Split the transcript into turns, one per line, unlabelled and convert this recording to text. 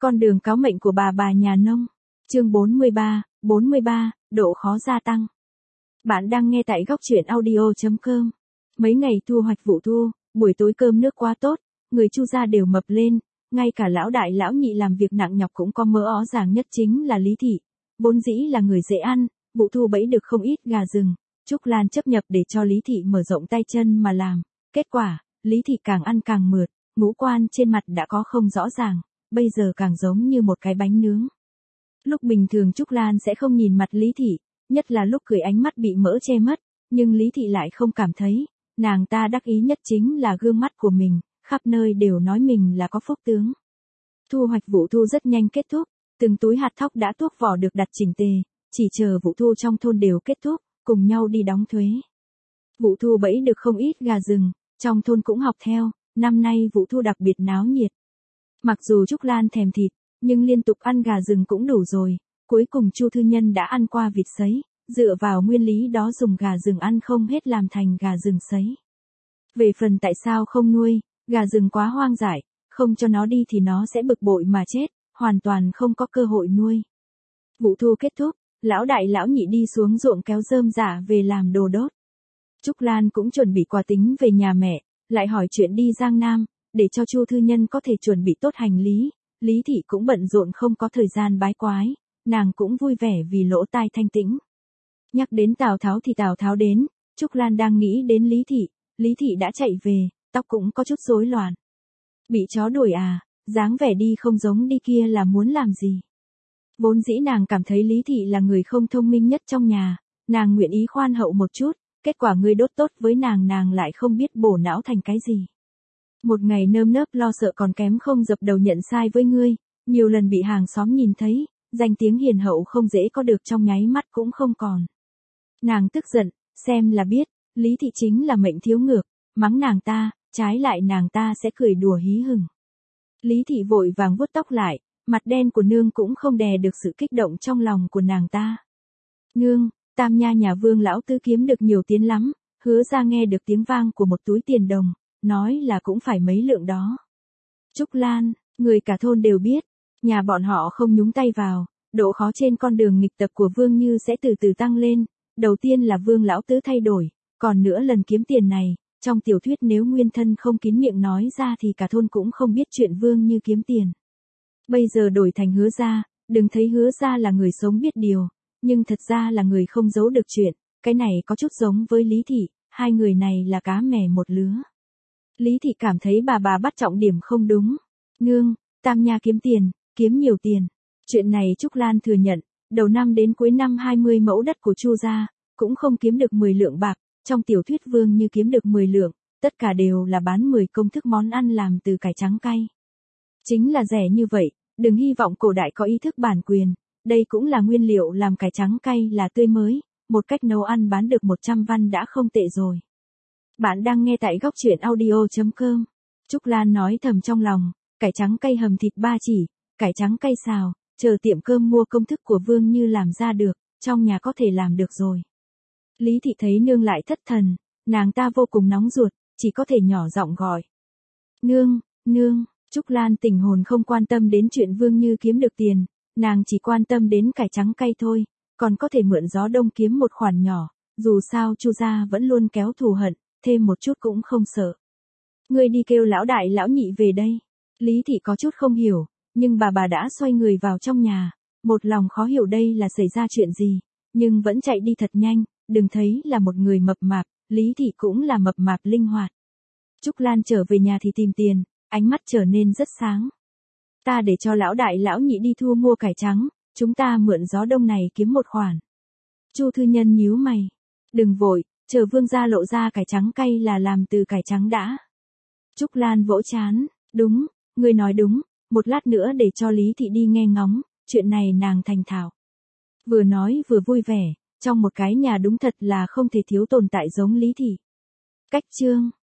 Con đường cáo mệnh của bà nhà nông. Chương 43, độ khó gia tăng. Bạn đang nghe tại góc truyện audio.com. Mấy ngày thu hoạch vụ thu, buổi tối cơm nước quá tốt, người Chu gia đều mập lên, ngay cả lão đại lão nhị làm việc nặng nhọc cũng có mỡ ó ràng nhất chính là Lý Thị. Vốn dĩ là người dễ ăn, vụ thu bẫy được không ít gà rừng, Trúc Lan chấp nhập để cho Lý Thị mở rộng tay chân mà làm. Kết quả, Lý Thị càng ăn càng mượt, ngũ quan trên mặt đã có không rõ ràng, bây giờ càng giống như một cái bánh nướng. Lúc bình thường Trúc Lan sẽ không nhìn mặt Lý Thị, nhất là lúc cười ánh mắt bị mỡ che mất, nhưng Lý Thị lại không cảm thấy, nàng ta đắc ý nhất chính là gương mắt của mình, khắp nơi đều nói mình là có phúc tướng. Thu hoạch vụ thu rất nhanh kết thúc, từng túi hạt thóc đã tuốc vỏ được đặt chỉnh tề, chỉ chờ vụ thu trong thôn đều kết thúc, cùng nhau đi đóng thuế. Vụ thu bẫy được không ít gà rừng, trong thôn cũng học theo, năm nay vụ thu đặc biệt náo nhiệt. Mặc dù Trúc Lan thèm thịt, nhưng liên tục ăn gà rừng cũng đủ rồi, cuối cùng Chu thư nhân đã ăn qua vịt sấy, dựa vào nguyên lý đó dùng gà rừng ăn không hết làm thành gà rừng sấy. Về phần tại sao không nuôi, gà rừng quá hoang dại, không cho nó đi thì nó sẽ bực bội mà chết, hoàn toàn không có cơ hội nuôi. Vụ thu kết thúc, lão đại lão nhị đi xuống ruộng kéo rơm rạ về làm đồ đốt. Trúc Lan cũng chuẩn bị quà tính về nhà mẹ, lại hỏi chuyện đi Giang Nam, để cho Chu thư nhân có thể chuẩn bị tốt hành lý. Lý Thị cũng bận rộn không có thời gian bái quái, nàng cũng vui vẻ vì lỗ tai thanh tĩnh. Nhắc đến Tào Tháo thì Tào Tháo đến, Trúc Lan đang nghĩ đến Lý Thị đã chạy về, tóc cũng có chút rối loạn. Bị chó đuổi à, dáng vẻ đi không giống đi kia là muốn làm gì. Vốn dĩ nàng cảm thấy Lý Thị là người không thông minh nhất trong nhà, nàng nguyện ý khoan hậu một chút, kết quả ngươi đốt tốt với nàng lại không biết bổ não thành cái gì. Một ngày nơm nớp lo sợ còn kém không dập đầu nhận sai với ngươi, nhiều lần bị hàng xóm nhìn thấy, danh tiếng hiền hậu không dễ có được trong nháy mắt cũng không còn. Nàng tức giận, xem là biết, Lý Thị chính là mệnh thiếu ngược, mắng nàng ta, trái lại nàng ta sẽ cười đùa hí hửng. Lý Thị vội vàng vuốt tóc lại, mặt đen của nương cũng không đè được sự kích động trong lòng của nàng ta. Nương, Tam Nha nhà Vương lão tứ kiếm được nhiều tiền lắm, Hứa ra nghe được tiếng vang của một túi tiền đồng, nói là cũng phải mấy lượng đó. Trúc Lan, người cả thôn đều biết, nhà bọn họ không nhúng tay vào, độ khó trên con đường nghịch tập của Vương Như sẽ từ từ tăng lên, đầu tiên là Vương lão tứ thay đổi, còn nữa lần kiếm tiền này, trong tiểu thuyết nếu nguyên thân không kín miệng nói ra thì cả thôn cũng không biết chuyện Vương Như kiếm tiền. Bây giờ đổi thành Hứa ra, đừng thấy Hứa ra là người sống biết điều, nhưng thật ra là người không giấu được chuyện, cái này có chút giống với Lý Thị, hai người này là cá mè một lứa. Lý Thị cảm thấy bà bắt trọng điểm không đúng. Nương, Tam Nha kiếm nhiều tiền. Chuyện này Trúc Lan thừa nhận, đầu năm đến cuối năm 20 mẫu đất của Chu gia, cũng không kiếm được 10 lượng bạc, trong tiểu thuyết Vương Như kiếm được 10 lượng, tất cả đều là bán 10 công thức món ăn làm từ cải trắng cay. Chính là rẻ như vậy, đừng hy vọng cổ đại có ý thức bản quyền, đây cũng là nguyên liệu làm cải trắng cay là tươi mới, một cách nấu ăn bán được 100 văn đã không tệ rồi. Bạn đang nghe tại góc truyện audio.com. Trúc Lan nói thầm trong lòng, cải trắng cay hầm thịt ba chỉ, cải trắng cay xào, chờ tiệm cơm mua công thức của Vương Như làm ra được, trong nhà có thể làm được rồi. Lý Thị thấy nương lại thất thần, nàng ta vô cùng nóng ruột, chỉ có thể nhỏ giọng gọi. Nương, Trúc Lan tỉnh hồn không quan tâm đến chuyện Vương Như kiếm được tiền, nàng chỉ quan tâm đến cải trắng cay thôi, còn có thể mượn gió đông kiếm một khoản nhỏ, dù sao Chu gia vẫn luôn kéo thù hận, thêm một chút cũng không sợ. Ngươi đi kêu lão đại lão nhị về đây. Lý Thị có chút không hiểu, nhưng bà đã xoay người vào trong nhà, một lòng khó hiểu đây là xảy ra chuyện gì, nhưng vẫn chạy đi thật nhanh, đừng thấy là một người mập mạp, Lý Thị cũng là mập mạp linh hoạt. Trúc Lan trở về nhà thì tìm tiền, ánh mắt trở nên rất sáng. Ta để cho lão đại lão nhị đi thu mua cải trắng, chúng ta mượn gió đông này kiếm một khoản. Chu thư nhân nhíu mày. Đừng vội, chờ Vương gia lộ ra cải trắng cay là làm từ cải trắng đã. Trúc Lan vỗ chán. Đúng, ngươi nói đúng, một lát nữa để cho Lý Thị đi nghe ngóng, chuyện này nàng thành thạo. Vừa nói vừa vui vẻ, trong một cái nhà đúng thật là không thể thiếu tồn tại giống Lý Thị. Cách chương.